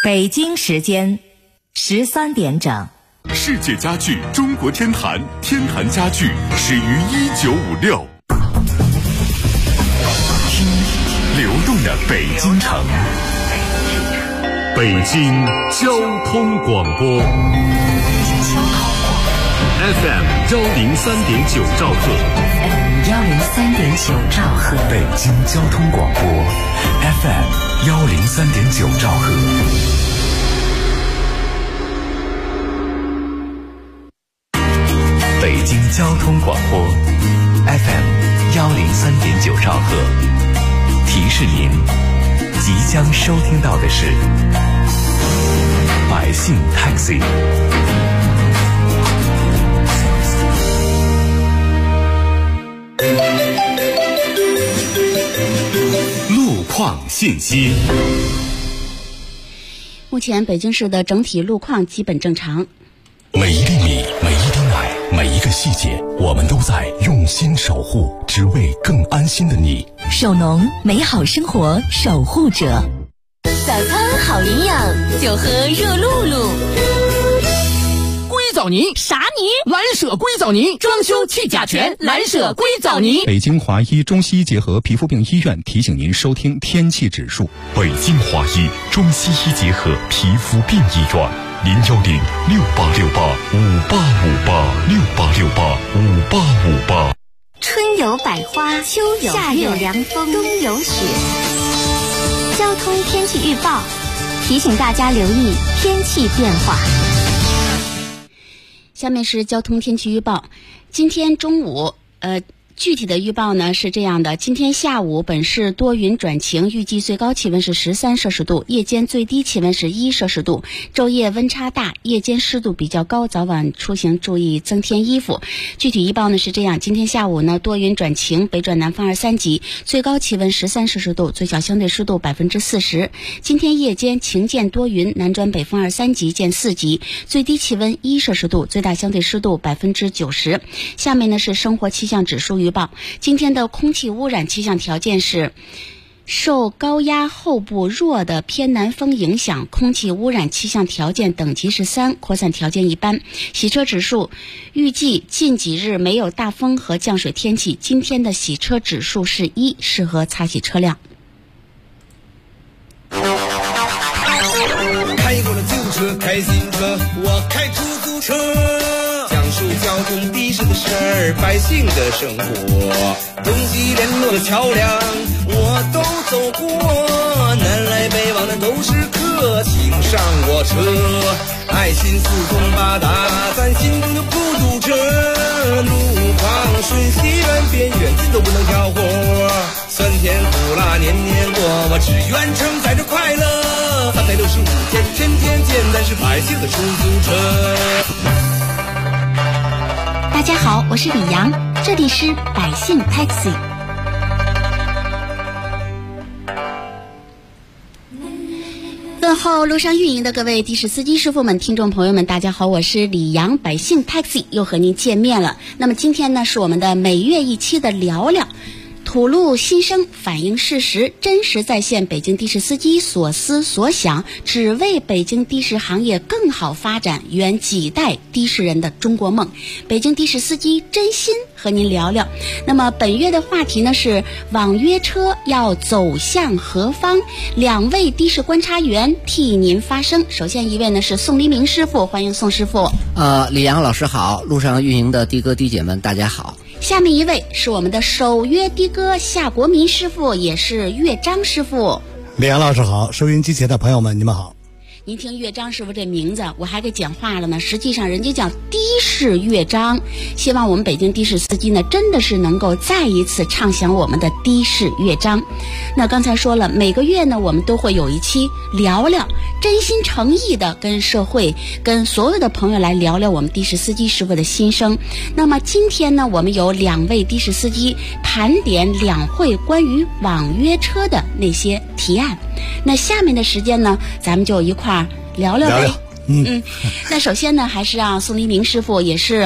北京时间13点整。 世界家具中国天坛，天坛家具始于1956。流动的北京城，北京交通广播 FM 103.9兆赫 103.9兆赫， 北京交通广播 FM 103.9兆赫。北京交通广播 FM 103.9兆赫，提示您即将收听到的是百姓 Taxi。 路况信息。 目前北京市的整体路况基本正常。 每一粒米，每一滴奶，每一个细节，我们都在用心守护，只为更安心的你。 首农美好生活守护者， 早餐好营养，就喝热露露。 硅藻泥啥泥？ 蓝舍硅藻泥，装修去甲醛，蓝舍硅藻泥。 北京华医中西医结合皮肤病医院提醒您收听天气指数。 北京华医中西医结合皮肤病医院，0106868586868685858。 春有百花，秋有夏有凉风，冬有雪。交通天气预报提醒大家留意天气变化。 下面是交通天气预报。今天中午具体的预报呢是这样的：今天下午本市多云转晴，预计最高气温是13摄氏度，夜间最低气温是1摄氏度。昼夜温差大，夜间湿度比较高，早晚出行注意增添衣服。具体预报呢是这样：今天下午呢多云转晴，北转南风2、3级，最高气温13摄氏度，最小相对湿度40%。今天夜间晴见多云，南转北风2、3级见4级，最低气温1摄氏度，最大相对湿度90%。下面呢是生活气象指数预报。今天的空气污染气象条件是受高压后部弱的偏南风影响，空气污染气象条件等级是3，扩散条件一般。洗车指数预计近几日没有大风和降水天气，今天的洗车指数是1，适合擦洗车辆。 开过了旧车，开新车，我开出租车，讲述交通的士的事儿，百姓的生活，东西联络的桥梁我都走过，南来北往的都是客，请上我车，爱心四通八达，咱心中就不堵车，路旁顺西远边远近都不能挑活，酸甜苦辣年年过，我只愿承载着快乐，365天天天见，咱是百姓的出租车。 大家好，我是李阳，这里是百姓 Taxi。问候路上运营的各位的士司机师傅们、听众朋友们，大家好，我是李阳，百姓 Taxi 又和您见面了。那么今天呢是我们的每月一期的聊聊，吐露心声，反映事实，真实再现北京的士司机所思所想，只为北京的士行业更好发展，圆几代的士人的中国梦。北京的士司机真心和您聊聊。那么本月的话题呢是网约车要走向何方，2位的士观察员替您发声。首先一位呢是宋黎明师傅，欢迎宋师傅。 李阳老师好，路上运营的的哥的姐们大家好。 下面一位是我们的首约的哥夏国民师傅，也是岳章师傅。 李阳老师好，收音机前的朋友们你们好。 您听岳章师傅这名字我还给简化了呢，实际上人家叫的士岳章。希望我们北京的士司机呢真的是能够再一次唱响我们的的士岳章。那刚才说了，每个月呢我们都会有一期聊聊，真心诚意的跟社会跟所有的朋友来聊聊我们的士司机师傅的心声。那么今天呢我们有2位的士司机盘点两会关于网约车的那些提案。那下面的时间呢咱们就一块聊聊呗。那首先呢还是让宋黎明师傅，也是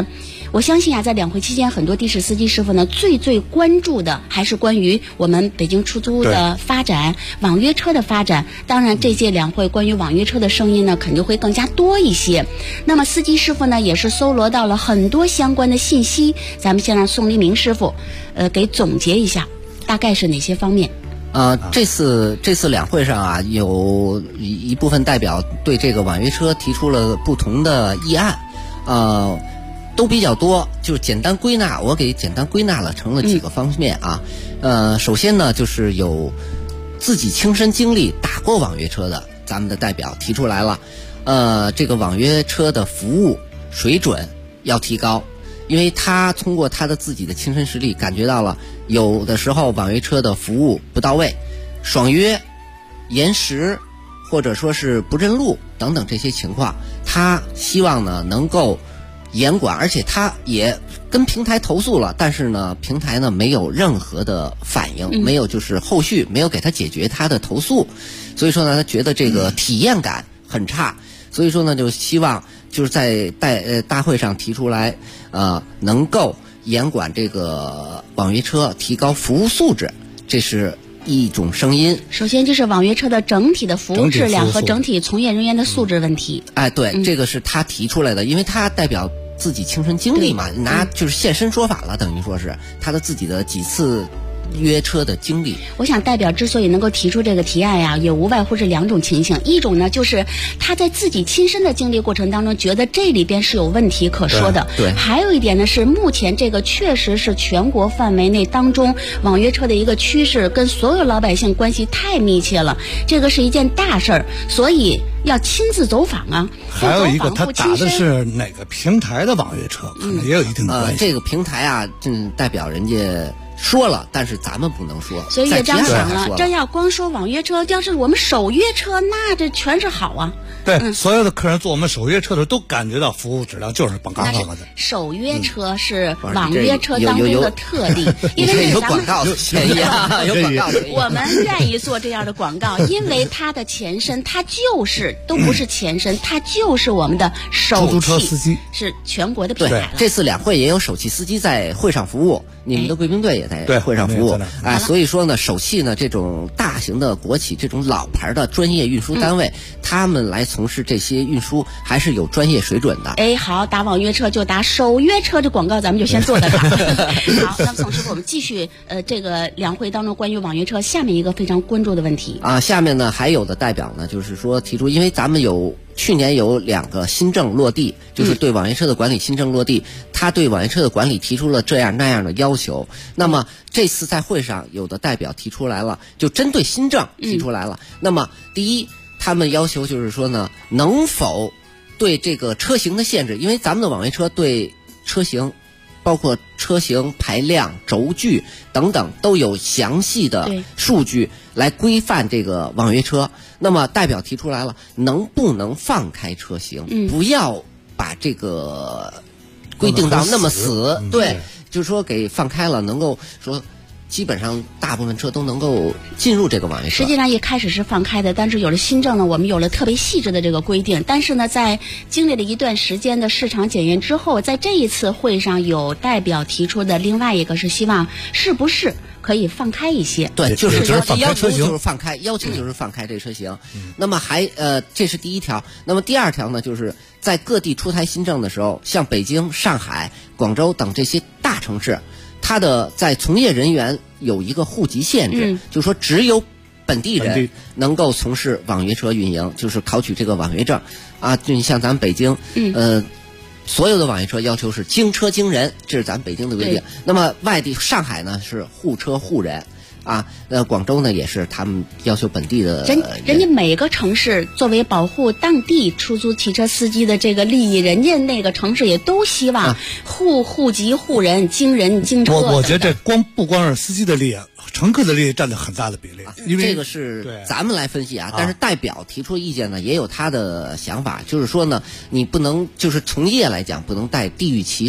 我相信啊，在两会期间，很多的士司机师傅呢，最关注的还是关于我们北京出租的发展、网约车的发展。当然，这届两会关于网约车的声音呢，肯定会更加多一些。那么，司机师傅呢，也是搜罗到了很多相关的信息。咱们先让宋黎明师傅，给总结一下，大概是哪些方面？ 这次两会上啊，有一部分代表对这个网约车提出了不同的议案，都比较多，就是简单归纳，我给简单归纳了成了几个方面啊。首先呢，就是有自己亲身经历打过网约车的，咱们的代表提出来了，这个网约车的服务水准要提高。因为他通过他的自己的亲身实力感觉到了，有的时候网约车的服务不到位，爽约、延时，或者说是不认路等等这些情况，他希望呢能够严管，而且他也跟平台投诉了，但是呢平台呢没有任何的反应，没有就是后续没有给他解决他的投诉，所以说呢他觉得这个体验感很差，所以说呢就希望就是在大会上提出来，能够严管这个网约车，提高服务素质，这是一种声音。 首先就是网约车的整体的服务质量和整体从业人员的素质问题。 对，这个是他提出来的，因为他代表自己亲身经历嘛，拿就是现身说法了，等于说是他的自己的几次约车的经历。 我想代表之所以能够提出这个提案呀，也无外乎是两种情形。一种呢，就是他在自己亲身的经历过程当中，觉得这里边是有问题可说的。 对。 还有一点呢，是目前这个确实是全国范围内当中网约车的一个趋势，跟所有老百姓关系太密切了，这个是一件大事儿，所以要亲自走访啊。 还有一个，他打的是哪个平台的网约车，可能也有一定的关系。 这个平台啊，代表人家说了，但是咱们不能说， 所以也这样想了，这要光说网约车，要是我们首约车，那这全是好啊。 对，所有的客人坐我们首约车的都感觉到服务质量就是棒棒的。 首约车是网约车当中的特例，因为有广告嫌疑啊，有广告嫌疑。 我们愿意做这样的广告，因为它的前身，它就是都不是前身，它就是我们的首出租车司机， 是全国的品牌了。 这次两会也有首汽司机在会上服务，你们的贵宾队也在会上服务。所以说呢，首汽呢这种大型的国企，这种老牌的专业运输单位，他们来从事这些运输还是有专业水准的。 好，打网约车就打首约车这广告，咱们就先做到这儿。好，那么宋师傅，我们继续这个两会当中关于网约车下面一个非常关注的问题啊。下面呢还有的代表呢，就是说提出，因为咱们去年有2个新政落地，就是对网约车的管理新政落地，他对网约车的管理提出了这样那样的要求。那么这次在会上有的代表提出来了，就针对新政提出来了。那么第一，他们要求就是说呢，能否对这个车型的限制，因为咱们的网约车对车型，包括车型、排量、轴距等等都有详细的数据来规范这个网约车。那么代表提出来了，能不能放开车型，不要把这个规定到那么死。对，就是说给放开了，能够说基本上大部分车都能够进入这个网约车。 实际上一开始是放开的，但是有了新政呢，我们有了特别细致的这个规定。但是呢，在经历了一段时间的市场检验之后，在这一次会上有代表提出的另外一个是希望是不是可以放开一些。 对，就是要求就是放开，要求就是放开这车型。那么这是第一条。那么第二条呢，就是在各地出台新政的时候，像北京、上海、广州等这些大城市，它的在从业人员有一个户籍限制，就是说只有本地人能够从事网约车运营，就是考取这个网约证啊。就你像咱们北京，所有的网约车要求是经车经人，这是咱们北京的规定。那么外地上海呢是户车户人啊，广州呢也是他们要求本地的人家每个城市作为保护当地出租汽车司机的这个利益，人家那个城市也都希望户籍户人经人经车。 我觉得这不光是司机的利益，乘客的利益占了很大的比例。因为这个是咱们来分析啊，但是代表提出意见呢，也有他的想法，就是说呢，你不能就是从业来讲不能带地域歧视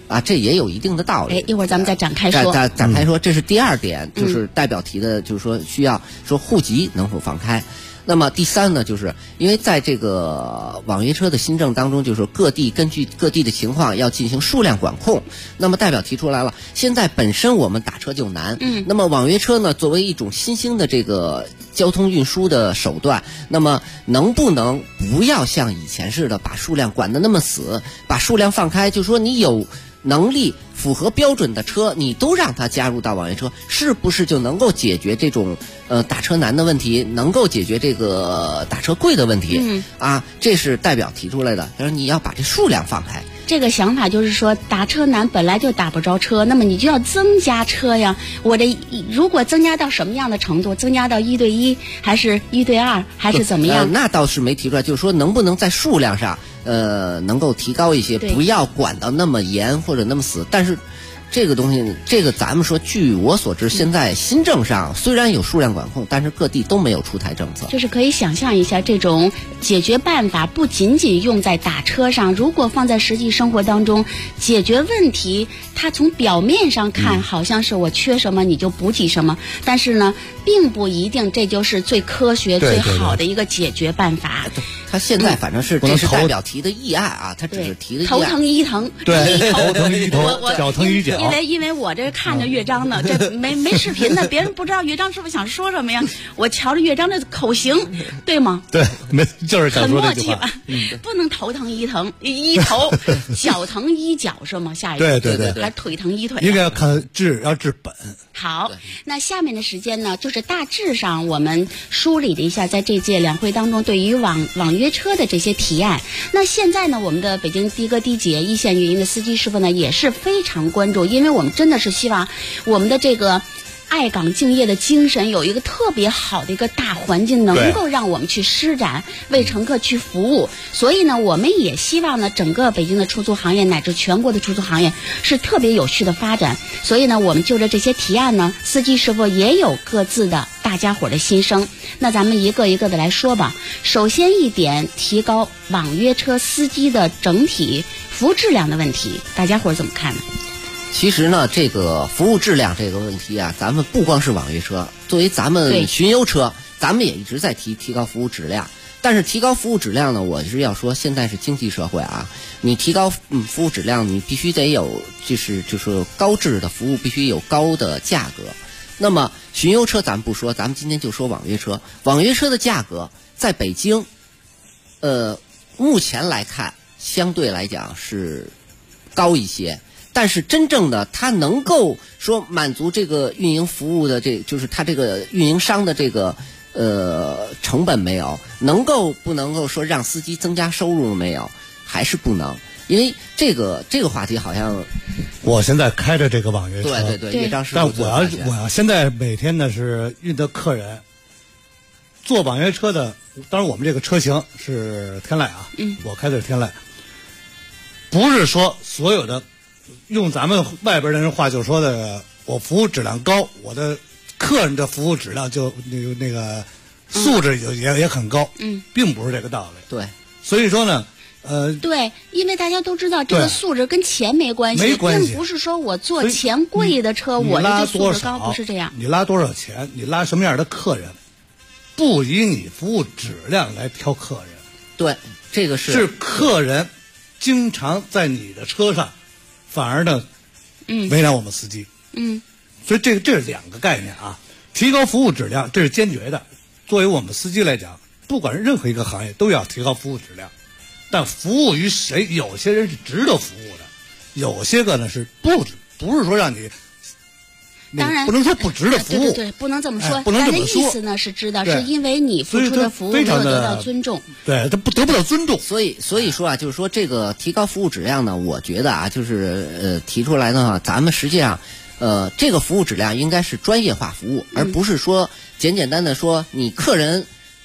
啊，这也有一定的道理。 一会儿咱们再展开说。 展开说，这是第2点，就是代表提的，就是说需要说户籍能否放开。那么第3呢，就是因为在这个网约车的新政当中，就是说各地根据各地的情况要进行数量管控。那么代表提出来了，现在本身我们打车就难，那么网约车呢，作为一种新兴的这个交通运输的手段，那么能不能不要像以前似的把数量管得那么死，把数量放开，就是说你有能力符合标准的车，你都让它加入到网约车，是不是就能够解决这种打车难的问题，能够解决这个打车贵的问题？这是代表提出来的，他说你要把这数量放开。 这个想法就是说，打车难本来就打不着车，那么你就要增加车呀。我这如果增加到什么样的程度？增加到1对1，还是1对2，还是怎么样？ 那倒是没提出来，就是说能不能在数量上能够提高一些，不要管到那么严或者那么死。但是这个东西，这个咱们说，据我所知，现在新政上虽然有数量管控，但是各地都没有出台政策。 就是可以想象一下，这种解决办法不仅仅用在打车上，如果放在实际生活当中解决问题，它从表面上看好像是我缺什么你就补给什么，但是呢，并不一定这就是最科学最好的一个解决办法。 他现在反正是这是代表提的议案啊，他只是提的议案。 头疼医疼， 对，头疼医头，脚疼医脚。 因为我这看着乐章呢，这没视频呢，别人不知道乐章是不是想说什么呀？我瞧着乐章的口型，对吗？ 对，就是想说这句话。 很默契吧？不能头疼医疼医头，脚疼医脚是吗？下一句对， 还腿疼医腿。 应该要看要治本。 好，那下面的时间呢，就是大致上我们梳理了一下，在这届两会当中对于网约车的这些提案。那现在呢，我们的北京的哥的姐一线运营的司机师傅呢，也是非常关注，因为我们真的是希望我们的这个爱岗敬业的精神有一个特别好的一个大环境，能够让我们去施展，为乘客去服务。所以呢，我们也希望呢，整个北京的出租行业乃至全国的出租行业是特别有序的发展。所以呢，我们就着这些提案呢，司机师傅也有各自的大家伙的心声。那咱们一个一个的来说吧。首先一点，提高网约车司机的整体服务质量的问题，大家伙怎么看呢？ 其实呢，这个服务质量这个问题啊，咱们不光是网约车，作为咱们巡游车，咱们也一直在提高服务质量。但是提高服务质量呢，我是要说，现在是经济社会啊，你提高服务质量，你必须得有就是高质的服务，必须有高的价格。那么巡游车咱们不说，咱们今天就说网约车。网约车的价格在北京，目前来看相对来讲是高一些。但是真正的它能够说满足这个运营服务的就是它这个运营商的这个成本没有，不能够说让司机增加收入没有，还是不能。因为这个话题好像我现在开着这个网约车， 对，乐章师傅。但我要现在每天呢是运的客人坐网约车的，当然我们这个车型是天籁啊，我开的是天籁，不是说所有的。用咱们外边人话就说的，我服务质量高，我的客人的服务质量就那个素质也很高，并不是这个道理。 对， 所以说呢， 对，因为大家都知道这个素质跟钱没关系，并不是说我坐钱贵的车，我的素质高，不是这样。 你拉多少钱，你拉什么样的客人，不以你服务质量来挑客人。 对，这个是客人经常在你的车上。反而呢，为难我们司机。所以这是两个概念啊。提高服务质量，这是坚决的。作为我们司机来讲，不管是任何一个行业，都要提高服务质量。但服务于谁，有些人是值得服务的，有些个呢是不是说让你。 当然不能说不值得服务， 对，不能这么说。 不能这么说。 意思呢是知道，是因为你付出的服务没有得到尊重。 对，他得不到尊重。 所以说啊，就是说这个提高服务质量呢，我觉得啊，就是提出来呢，咱们实际上这个服务质量应该是专业化服务，而不是说简单的说你客人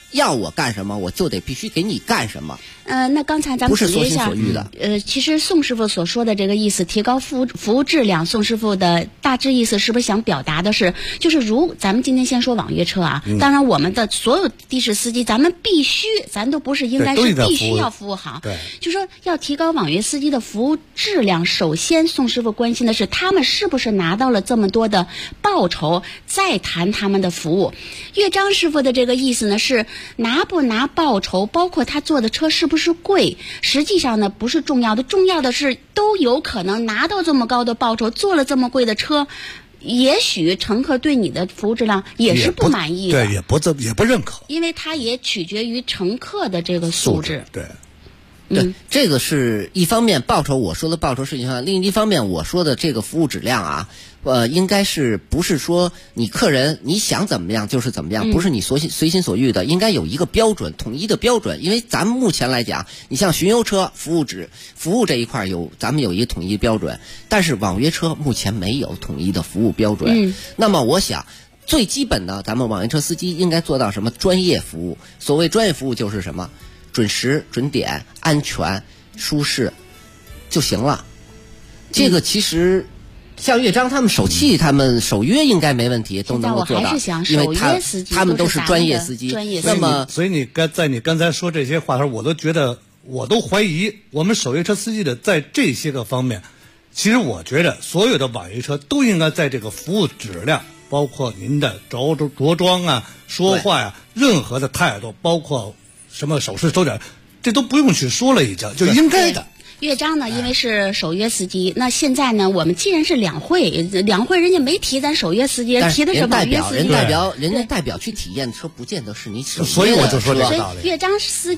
要我干什么，我就得必须给你干什么。 那刚才咱们总结一下， 不是所心所欲的。 其实宋师傅所说的这个意思，提高服务质量，宋师傅的大致意思是不是想表达的是，就是咱们今天先说网约车啊，当然我们的所有的士司机，咱都不是应该是必须要服务好， 对， 就说要提高网约司机的服务质量。首先，宋师傅关心的是他们是不是拿到了这么多的报酬，再谈他们的服务。岳章师傅的这个意思呢是拿不拿报酬，包括他坐的车是不是贵，实际上呢不是重要的，重要的是都有可能拿到这么高的报酬，坐了这么贵的车，也许乘客对你的服务质量也是不满意的， 对，也不认可， 因为它也取决于乘客的这个素质。 对。 对，这个是一方面报酬，我说的报酬是一方面，另一方面我说的这个服务质量啊，应该是不是说你客人你想怎么样就是怎么样，不是你随心所欲的，应该有一个标准，统一的标准。因为咱们目前来讲，你像巡游车服务这一块咱们有一个统一标准，但是网约车目前没有统一的服务标准。那么我想最基本的，咱们网约车司机应该做到什么？专业服务。所谓专业服务就是什么？准时、准点、安全、舒适就行了。这个其实像岳章他们他们守约应该没问题，都能够做到，因为他们都是专业司机。那么， 所以你刚才说这些话的时候，我都怀疑我们守约车司机的在这些个方面，其实我觉得所有的网约车都应该在这个服务质量，包括您的着装啊、说话呀、任何的态度，包括什么手势手点，这都不用去说了，已经就应该的。 岳章呢，因为是守约司机，那现在呢，我们既然是两会人家没提咱守约司机，提的是网约司机。 人家代表去体验车，不见得是你守约的车。 所以我就说这个道理。 岳章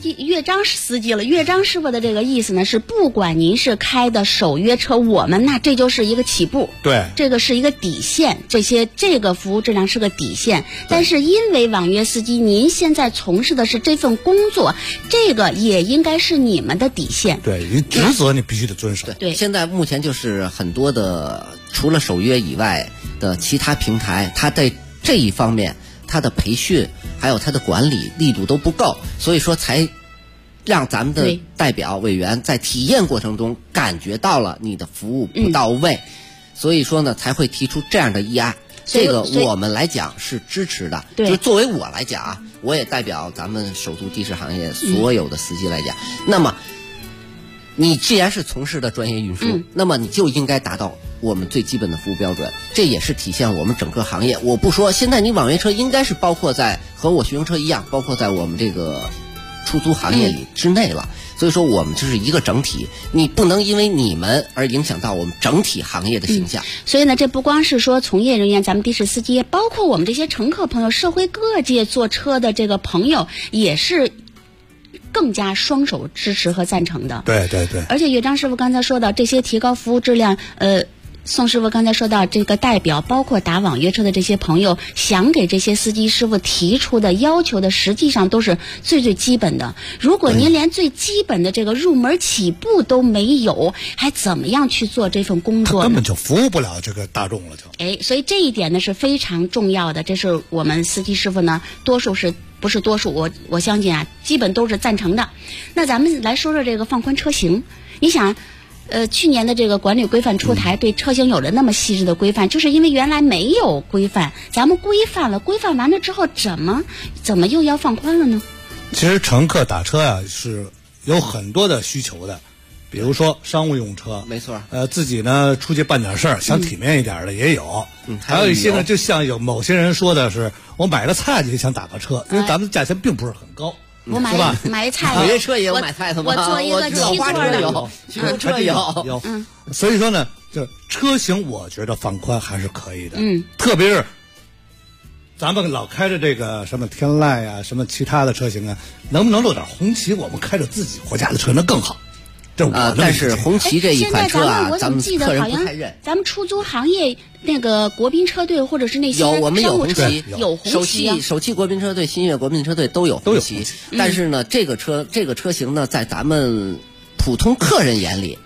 师傅的这个意思呢，是不管您是开的守约车，那这就是一个起步， 对， 这个是一个底线，这个服务质量是个底线。但是因为网约司机您现在从事的是这份工作，这个也应该是你们的底线。 对，职责你必须得遵守。 对，现在目前就是很多的除了守约以外的其他平台，它在这一方面它的培训还有它的管理力度都不够，所以说才让咱们的代表委员在体验过程中感觉到了你的服务不到位，所以说呢才会提出这样的议案。这个我们来讲是支持的，就作为我来讲啊，我也代表咱们首都的士行业所有的司机来讲，那么你既然是从事的专业运输，那么你就应该达到我们最基本的服务标准，这也是体现我们整个行业。我不说现在你网约车应该是包括在和我巡游车一样，包括在我们这个出租行业里之内了。所以说我们这是一个整体，你不能因为你们而影响到我们整体行业的形象。 所以呢，这不光是说从业人员，咱们的士司机，包括我们这些乘客朋友，社会各界坐车的这个朋友，也是更加双手支持和赞成的。 对对对。 而且岳章师傅刚才说到这些提高服务质量，宋师傅刚才说到这个代表，包括打网约车的这些朋友，想给这些司机师傅提出的要求的，实际上都是最基本的。如果您连最基本的这个入门起步都没有，还怎么样去做这份工作呢？ 他根本就服务不了这个大众了，就。 所以这一点呢是非常重要的，这是我们司机师傅呢，不是多数，我相信啊，基本都是赞成的。那咱们来说说这个放宽车型，你想。去年的这个管理规范出台，对车型有了那么细致的规范，就是因为原来没有规范，咱们规范了，规范完了之后，怎么又要放宽了呢？ 其实乘客打车啊是有很多的需求的，比如说商务用车， 没错， 自己呢出去办点事儿，想体面一点的也有，还有一些呢，就像有某些人说的是，我买个菜也想打个车，因为咱们价钱并不是很高。 我买菜， 网约车也有买菜的吗？ 我做一个7座的有，车有。 所以说呢，就车型，我觉得放宽还是可以的。特别是咱们老开着这个什么天籁啊，什么其他的车型啊，能不能露点红旗？我们开着自己国家的车那更好。 但是红旗这一款车啊，咱们客人不太认。 咱们出租行业那个国宾车队或者是那些我们有红旗， 有红旗， 首汽国宾车队、新月国宾车队都有红旗。但是呢，这个车型呢，在咱们普通客人眼里，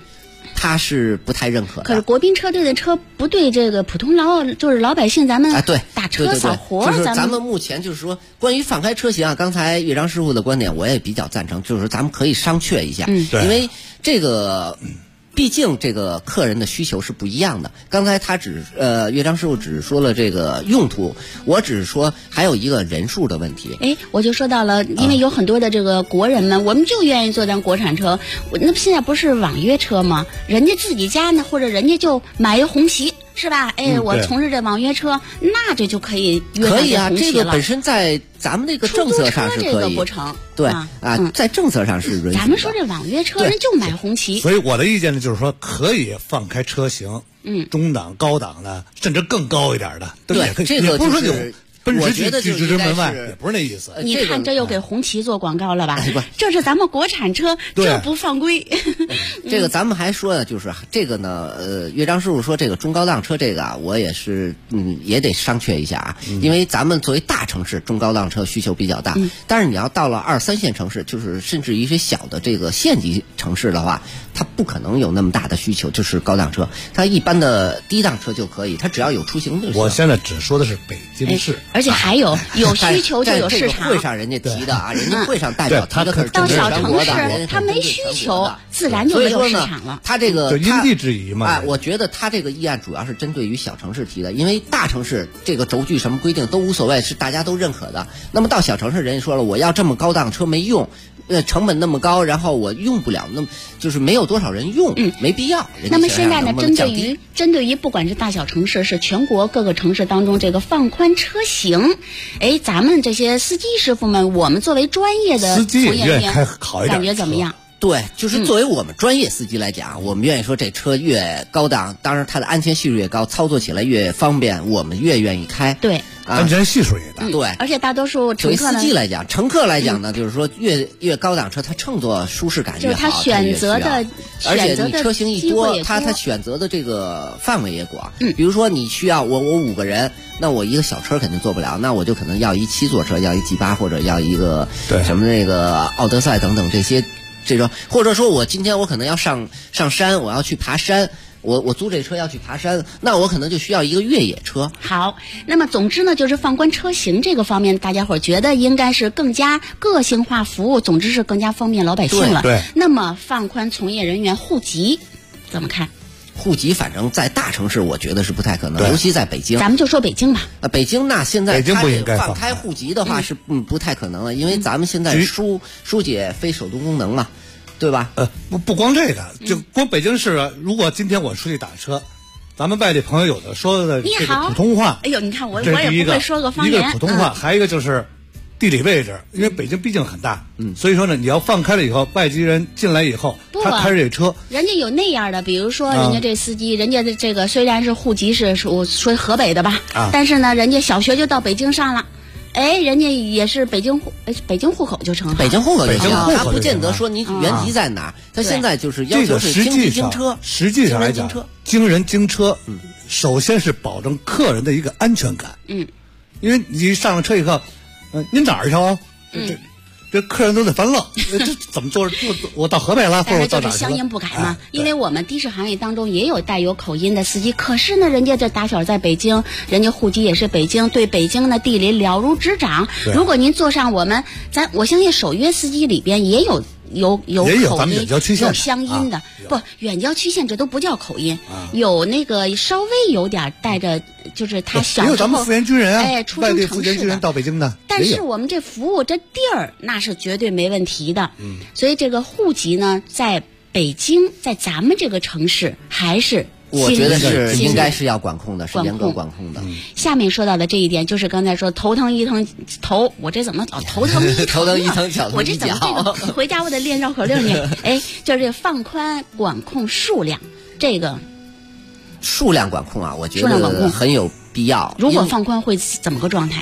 他是不太认可的。 可是国宾车队的车不对这个普通就是老百姓咱们对打车扫活， 就是咱们目前就是说关于放开车型啊，刚才岳章师傅的观点我也比较赞成，就是咱们可以商榷一下，因为这个。毕竟这个客人的需求是不一样的。刚才他岳章师傅只说了这个用途，我只是说还有一个人数的问题。 我就说到了，因为有很多的这个国人们，我们就愿意坐咱国产车。那现在不是网约车吗？人家自己家呢，或者人家就买一红旗。是吧？我从事这网约车，那这就可以约上这红旗了。 这个本身在咱们这个政策上是可以。 这个不成。 对在政策上是允许的。 咱们说这网约车人就买红旗。 所以我的意见呢，就是说可以放开车型，中档、高档的，甚至更高一点的， 对，这个也不是说就。 我觉得拒之门外也不是那意思。 你看这又给红旗做广告了吧？这是咱们国产车，这不犯规。 这个咱们还说呢，就是这个呢，岳章师傅说这个中高档车这个啊，我也是也得商榷一下啊，因为咱们作为大城市，中高档车需求比较大，但是你要到了2、3线城市，就是甚至一些小的这个县级城市的话，它不可能有那么大的需求，就是高档车，它一般的低档车就可以，它只要有出行就行。 我现在只说的是北京市。 而且还有需求就有市场。 会上人家提的啊，人家会上代表提的可是到小城市，他没需求，自然就没有市场了。 他这个因地制宜嘛。 我觉得他这个议案主要是针对于小城市提的，因为大城市这个轴距什么规定都无所谓，是大家都认可的。那么到小城市，人家说了，我要这么高档车没用。成本那么高，然后我用不了，那么就是没有多少人用，没必要。 那么现在呢，针对于不管是大小城市，是全国各个城市当中这个放宽车型，咱们这些司机师傅们，我们作为专业的从业人员，感觉怎么样？ 对，就是作为我们专业司机来讲，我们愿意说这车越高档，当然它的安全系数越高，操作起来越方便，我们越愿意开。 对。 安全系数也大， 对， 而且大多数乘客呢， 作为司机来讲，乘客来讲呢，就是说越高档车，它乘坐舒适感越好， 就是他选择的， 而且你车型一多，他选择的这个范围也广。比如说你需要我5个人，那我一个小车肯定坐不了，那我就可能要一7座车，要一 G8 或者要一个什么那个奥德赛等等这种，或者说我今天我可能要上山，我要去爬山。我租这车要去爬山，那我可能就需要一个越野车。 好，那么总之呢，就是放宽车型这个方面，大家伙觉得应该是更加个性化服务，总之是更加方便老百姓了。 对。 那么放宽从业人员户籍怎么看？ 户籍反正在大城市我觉得是不太可能，尤其在北京。 咱们就说北京吧。 北京那现在它放开户籍的话是不太可能了，因为咱们现在疏解非手动功能嘛。对吧？ 不光这个，就光北京市，如果今天我出去打车，咱们外地朋友有的说的这个普通话。 哎呦，你看我也不会说个方言。 一个普通话，还有一个就是地理位置，因为北京毕竟很大，所以说呢，你要放开了以后，外籍人进来以后，他开着这车， 人家有那样的，比如说人家这司机，人家的这个虽然是户籍是我说河北的吧，但是呢，人家小学就到北京上了。人家也是北京户口就成， 北京户口就行，他不见得说你原籍在哪儿，他现在就是要求是京车。 实际上来讲，京人京车，首先是保证客人的一个安全感。因为你上了车以后，您哪儿去啊？这客人都得翻愣，这怎么做？我到河北了，或者到哪儿去了？ 就是乡音不改嘛。因为我们的士行业当中也有带有口音的司机，可是呢，人家这打小在北京，人家户籍也是北京，对北京的地理了如指掌。如果您坐上我相信首约司机里边也有口音，有乡音的，不，远郊区县这都不叫口音，有那个稍微有点带着，就是他小时候， 也有咱们复员军人啊， 外地复员军人到北京的， 但是我们这服务这地儿那是绝对没问题的，所以这个户籍呢，在北京，在咱们这个城市还是。 我觉得是应该是要管控的，是严格管控的。 下面说到的这一点，就是刚才说头疼一疼头，我这怎么头疼一疼？ 头疼一疼脚疼一脚。 我这怎么这个回家我得练绕口令呢？就是这放宽管控数量，这个数量管控啊，我觉得很有必要。 如果放宽会怎么个状态？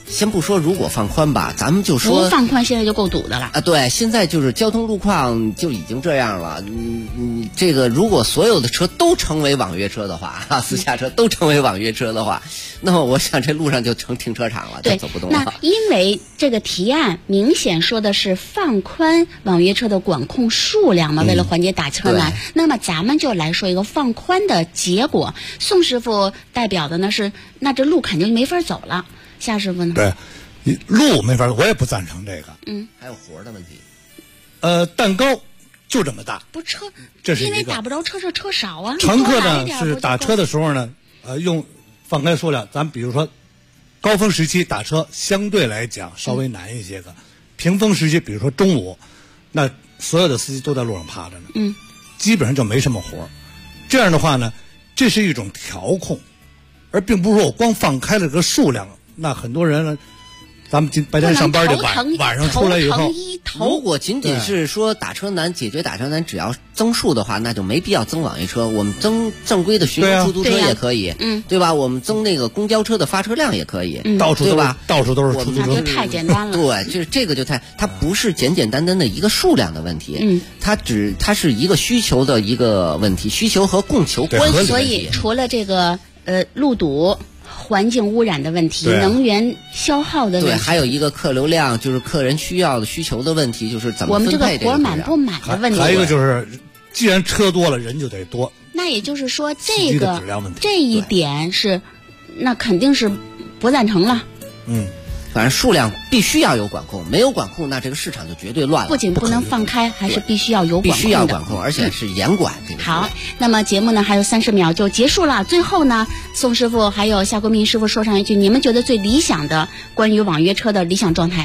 先不说如果放宽吧，咱们就说不放宽现在就够堵的了啊。对，现在就是交通路况就已经这样了。这个如果所有的车都成为网约车的话，私家车都成为网约车的话，那么我想这路上就成停车场了，就走不动了。 那因为这个提案明显说的是放宽网约车的管控数量嘛，为了缓解打车难。那么咱们就来说一个放宽的结果。宋师傅代表的呢是，那这路肯定没法走了。夏师傅呢？ 对，路没法，我也不赞成这个。 还有活的问题。 蛋糕就这么大， 不车， 这是因为打不着车，这车少啊。 乘客呢是打车的时候呢，用放开数量，咱比如说高峰时期打车相对来讲稍微难一些个，平峰时期比如说中午，那所有的司机都在路上趴着呢，基本上就没什么活。这样的话呢，这是一种调控，而并不是说我光放开了这个数量。那很多人呢，咱们白天上班的晚上出来以后， 如果仅仅是说打车难解决打车难，只要增数的话，那就没必要增网约车。我们增正规的巡游出租车也可以，对吧？我们增那个公交车的发车量也可以， 到处对吧？ 到处都是出租车， 太简单了。 对，这个就它不是简简单单的一个数量的问题，它是一个需求的一个问题，需求和供求关系。 所以除了这个路堵、环境污染的问题，能源消耗的问题， 对，还有一个客流量，就是客人需要的需求的问题，就是怎么分配这个我们这个活满不满的问题。 还有一个就是，既然车多了，人就得多。 那也就是说，这一点是，那肯定是不赞成了。 反正数量必须要有管控，没有管控，那这个市场就绝对乱了。 不仅不能放开，还是必须要有管控的。 必须要管控，而且是严管。 好，那么节目呢还有30秒就结束了。最后呢，宋师傅还有夏国民师傅说上一句，你们觉得最理想的关于网约车的理想状态？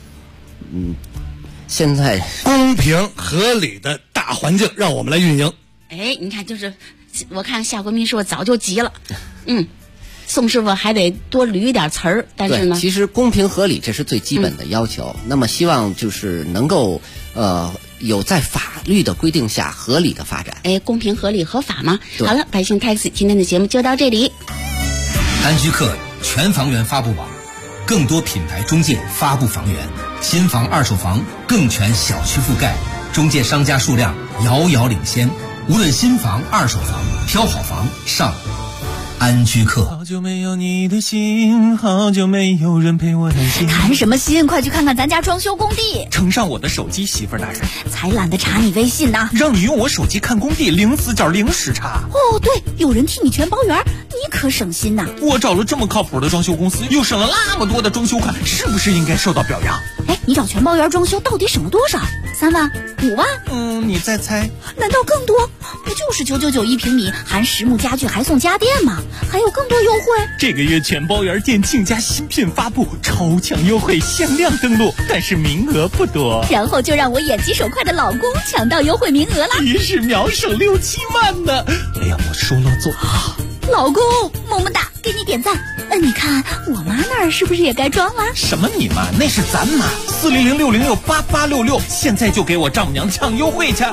现在公平合理的大环境让我们来运营。 哎，你看，就是我看夏国民师傅早就急了，宋师傅还得多捋一点词儿，但是呢， 其实公平合理这是最基本的要求。那么希望就是能够有在法律的规定下合理的发展。 哎，公平合理合法嘛。好了，百姓 taxi 今天的节目就到这里。 安居客全房源发布网，更多品牌中介发布房源，新房二手房更全小区覆盖，中介商家数量遥遥领先。无论新房二手房，挑好房上安居客。 好久没有你的心，好久没有人陪我谈心。 谈什么心？快去看看咱家装修工地。 呈上我的手机，媳妇儿大人。 才懒得查你微信呢。 让你用我手机看工地，0死角0时差。 哦，对，有人替你全包圆，你可省心呐。 我找了这么靠谱的装修公司，又省了那么多的装修款，是不是应该受到表扬？ 哎，你找全包圆装修到底省了多少？3万、5万？ 你再猜？ 难道更多？不就是999一平米，含实木家具还送家电吗？还有更多优惠。 这个月全包圆店竞价新品发布，超强优惠，限量登录，但是名额不多。 然后就让我眼疾手快的老公抢到优惠名额了， 一时秒省6、7万呢！哎呀，我说了做。 老公，么么哒，给你点赞。你看我妈那儿是不是也该装了？ 什么你妈？那是咱妈。400-606-8866，现在就给我丈母娘抢优惠去。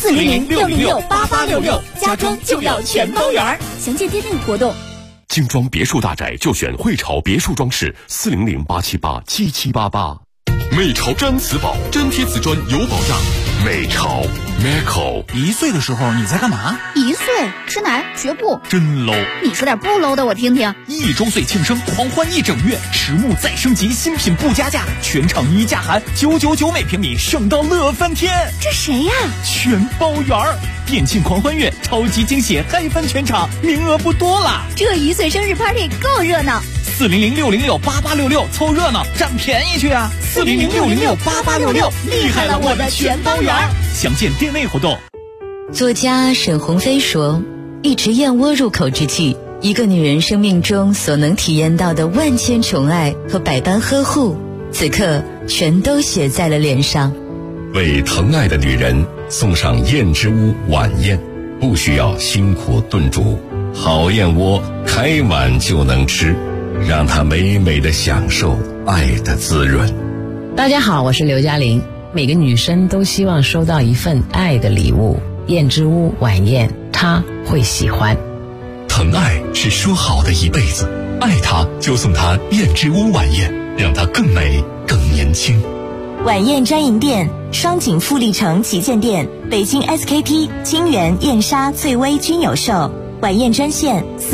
400-606-8866，家装就要全包圆。详见店内活动。 精装别墅大宅就选汇潮别墅装饰，400-878-7788。美潮毡瓷宝，粘贴瓷砖有保障。美潮 Meco。 1岁的时候你在干嘛 ？1岁吃奶学步， 真 low。 你说点不 low 的我听听。 1周岁庆生狂欢1整月，实木再升级，新品不加价，全场1价含999每平米，省到乐翻天。 这谁呀？ 全包圆儿，店庆狂欢月，超级惊喜，嗨翻全场，名额不多了。 这1岁生日 party 够热闹。 400-606-8866，凑热闹占便宜去啊！400-606-8866，厉害了我的全包圆。详见店内活动。 作家沈鸿飞说，一池燕窝入口之际，一个女人生命中所能体验到的万千宠爱和百般呵护，此刻全都写在了脸上。 为疼爱的女人送上燕之屋晚宴，不需要辛苦炖煮，好燕窝开碗就能吃，让她美美的享受爱的滋润。 大家好，我是刘嘉玲。每个女生都希望收到一份爱的礼物，燕之屋晚宴她会喜欢。 疼爱是说好的一辈子，爱她就送她燕之屋晚宴。 让它更美更年轻。 晚宴专营店：双井富力城旗舰店、北京 SKP、金源、燕莎、翠微均有售。晚宴专线